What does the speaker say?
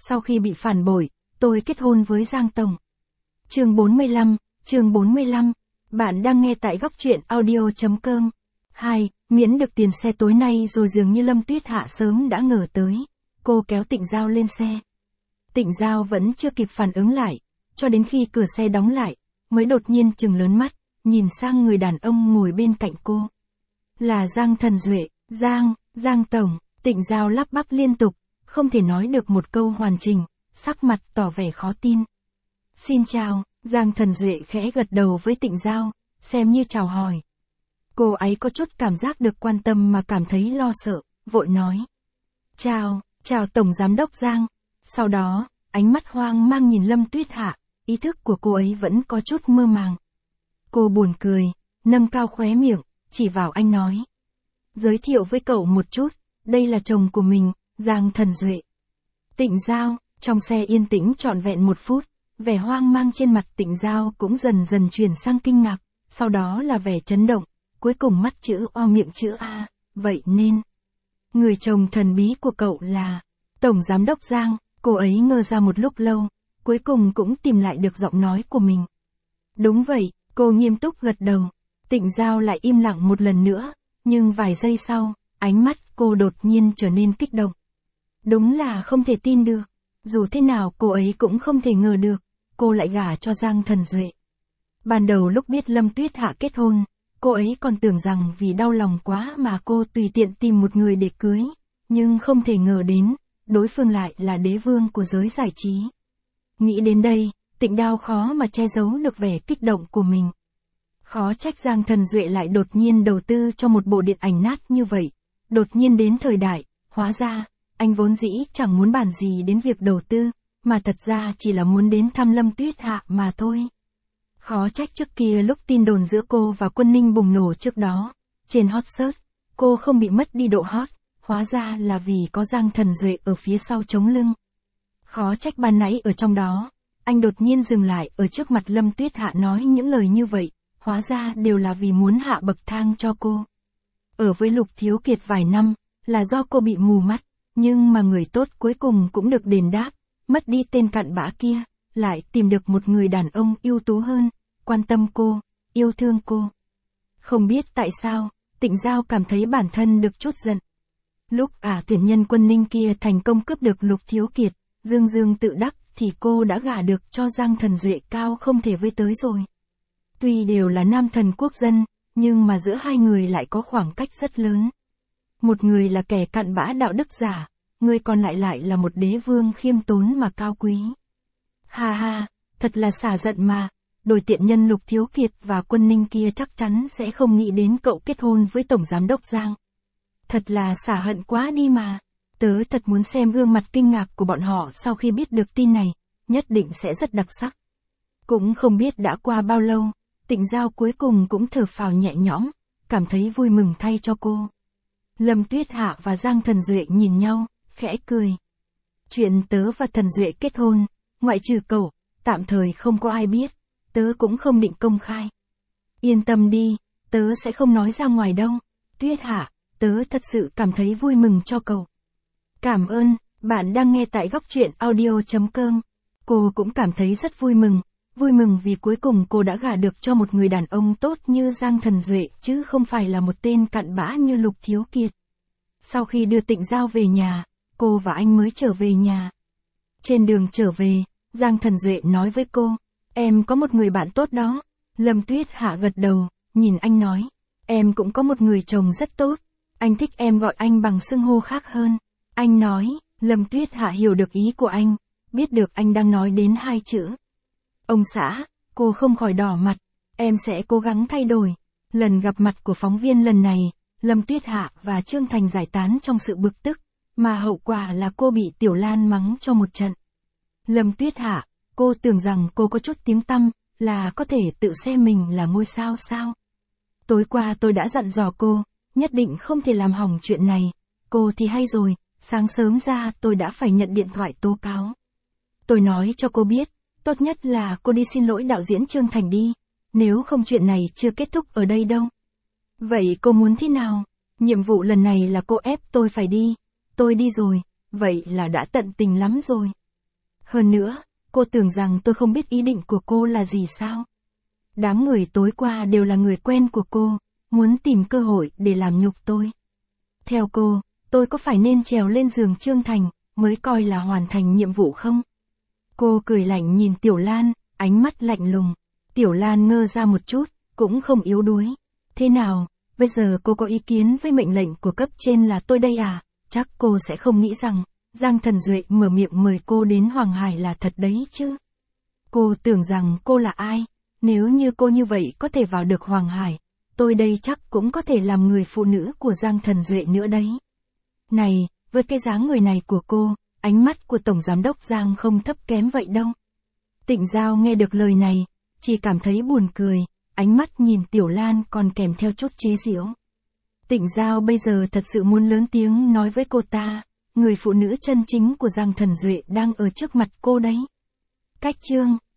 Sau khi bị phản bội, tôi kết hôn với Giang Tổng. Chương 45, bạn đang nghe tại góc truyện audio.com. 2. Miễn được tiền xe tối nay rồi, dường như Lâm Tuyết Hạ sớm đã ngờ tới. Cô kéo Tịnh Giao lên xe. Tịnh Giao vẫn chưa kịp phản ứng lại, cho đến khi cửa xe đóng lại, mới đột nhiên trừng lớn mắt, nhìn sang người đàn ông ngồi bên cạnh cô. Là Giang Thần Duệ. Giang Tổng. Tịnh Giao lắp bắp liên tục, không thể nói được một câu hoàn chỉnh, sắc mặt tỏ vẻ khó tin. Xin chào. Giang Thần Duệ khẽ gật đầu với Tịnh Giao, xem như chào hỏi. Cô ấy có chút cảm giác được quan tâm mà cảm thấy lo sợ, vội nói. Chào Tổng Giám đốc Giang. Sau đó, ánh mắt hoang mang nhìn Lâm Tuyết Hạ, ý thức của cô ấy vẫn có chút mơ màng. Cô buồn cười, nâng cao khóe miệng, chỉ vào anh nói. Giới thiệu với cậu một chút, đây là chồng của mình, Giang Thần Duệ. Tịnh Giao. Trong xe yên tĩnh trọn vẹn 1 phút, vẻ hoang mang trên mặt Tịnh Giao cũng dần dần chuyển sang kinh ngạc, sau đó là vẻ chấn động, cuối cùng mắt chữ O miệng chữ A, vậy nên, người chồng thần bí của cậu là Tổng Giám đốc Giang. Cô ấy ngơ ra một lúc lâu, cuối cùng cũng tìm lại được giọng nói của mình. Đúng vậy, cô nghiêm túc gật đầu. Tịnh Giao lại im lặng một lần nữa, nhưng vài giây sau, ánh mắt cô đột nhiên trở nên kích động. Đúng là không thể tin được, dù thế nào cô ấy cũng không thể ngờ được, cô lại gả cho Giang Thần Duệ. Ban đầu lúc biết Lâm Tuyết Hạ kết hôn, cô ấy còn tưởng rằng vì đau lòng quá mà cô tùy tiện tìm một người để cưới, nhưng không thể ngờ đến, đối phương lại là đế vương của giới giải trí. Nghĩ đến đây, Tịnh Giao khó mà che giấu được vẻ kích động của mình. Khó trách Giang Thần Duệ lại đột nhiên đầu tư cho một bộ điện ảnh nát như vậy, đột nhiên đến thời đại, hóa ra, anh vốn dĩ chẳng muốn bàn gì đến việc đầu tư, mà thật ra chỉ là muốn đến thăm Lâm Tuyết Hạ mà thôi. Khó trách trước kia lúc tin đồn giữa cô và Quân Ninh bùng nổ trước đó, trên hot search, cô không bị mất đi độ hot, hóa ra là vì có Giang Thần Duệ ở phía sau chống lưng. Khó trách ban nãy ở trong đó, anh đột nhiên dừng lại ở trước mặt Lâm Tuyết Hạ nói những lời như vậy, hóa ra đều là vì muốn hạ bậc thang cho cô. Ở với Lục Thiếu Kiệt vài năm, là do cô bị mù mắt, nhưng mà người tốt cuối cùng cũng được đền đáp, mất đi tên cặn bã kia, lại tìm được một người đàn ông ưu tú hơn, quan tâm cô, yêu thương cô. Không biết tại sao, Tịnh Giao cảm thấy bản thân được chút giận. Lúc tuyển nhân Quân Ninh kia thành công cướp được Lục Thiếu Kiệt, dương tự đắc thì cô đã gả được cho Giang Thần Duệ cao không thể với tới rồi. Tuy đều là nam thần quốc dân, nhưng mà giữa hai người lại có khoảng cách rất lớn. Một người là kẻ cặn bã đạo đức giả, người còn lại là một đế vương khiêm tốn mà cao quý. Ha, thật là xả giận mà, đôi tiện nhân Lục Thiếu Kiệt và Quân Ninh kia chắc chắn sẽ không nghĩ đến cậu kết hôn với Tổng Giám đốc Giang. Thật là xả hận quá đi mà, tớ thật muốn xem gương mặt kinh ngạc của bọn họ sau khi biết được tin này, nhất định sẽ rất đặc sắc. Cũng không biết đã qua bao lâu, Tịnh Giao cuối cùng cũng thở phào nhẹ nhõm, cảm thấy vui mừng thay cho cô. Lâm Tuyết Hạ và Giang Thần Duệ nhìn nhau, khẽ cười. Chuyện tớ và Thần Duệ kết hôn, ngoại trừ cậu, tạm thời không có ai biết, tớ cũng không định công khai. Yên tâm đi, tớ sẽ không nói ra ngoài đâu. Tuyết Hạ, tớ thật sự cảm thấy vui mừng cho cậu. Cảm ơn, bạn đang nghe tại góc truyện audio.com. Cô cũng cảm thấy rất vui mừng vì cuối cùng cô đã gả được cho một người đàn ông tốt như Giang Thần Duệ chứ không phải là một tên cặn bã như Lục Thiếu Kiệt. Sau khi đưa Tịnh Giao về nhà, cô và anh mới trở về nhà. Trên đường trở về, Giang Thần Duệ nói với cô, em có một người bạn tốt đó. Lâm Tuyết Hạ gật đầu, nhìn anh nói, em cũng có một người chồng rất tốt, anh thích em gọi anh bằng xưng hô khác hơn. Anh nói, Lâm Tuyết Hạ hiểu được ý của anh, biết được anh đang nói đến 2 chữ. Ông xã, cô không khỏi đỏ mặt, em sẽ cố gắng thay đổi. Lần gặp mặt của phóng viên lần này, Lâm Tuyết Hạ và Trương Thành giải tán trong sự bực tức, mà hậu quả là cô bị Tiểu Lan mắng cho một trận. Lâm Tuyết Hạ, cô tưởng rằng cô có chút tiếng tăm, là có thể tự xem mình là ngôi sao sao. Tối qua tôi đã dặn dò cô, nhất định không thể làm hỏng chuyện này. Cô thì hay rồi, sáng sớm ra tôi đã phải nhận điện thoại tố cáo. Tôi nói cho cô biết, tốt nhất là cô đi xin lỗi đạo diễn Trương Thành đi, nếu không chuyện này chưa kết thúc ở đây đâu. Vậy cô muốn thế nào? Nhiệm vụ lần này là cô ép tôi phải đi. Tôi đi rồi, vậy là đã tận tình lắm rồi. Hơn nữa, cô tưởng rằng tôi không biết ý định của cô là gì sao? Đám người tối qua đều là người quen của cô, muốn tìm cơ hội để làm nhục tôi. Theo cô, tôi có phải nên trèo lên giường Trương Thành, mới coi là hoàn thành nhiệm vụ không? Cô cười lạnh nhìn Tiểu Lan, ánh mắt lạnh lùng. Tiểu Lan ngơ ra một chút, cũng không yếu đuối. Thế nào, bây giờ cô có ý kiến với mệnh lệnh của cấp trên là tôi đây à? Chắc cô sẽ không nghĩ rằng, Giang Thần Duệ mở miệng mời cô đến Hoàng Hải là thật đấy chứ. Cô tưởng rằng cô là ai? Nếu như cô như vậy có thể vào được Hoàng Hải, tôi đây chắc cũng có thể làm người phụ nữ của Giang Thần Duệ nữa đấy. Này, với cái dáng người này của cô, ánh mắt của Tổng Giám đốc Giang không thấp kém vậy đâu. Tịnh Giao nghe được lời này, chỉ cảm thấy buồn cười, ánh mắt nhìn Tiểu Lan còn kèm theo chút chế giễu. Tịnh Giao bây giờ thật sự muốn lớn tiếng nói với cô ta, người phụ nữ chân chính của Giang Thần Duệ đang ở trước mặt cô đấy. Cách chương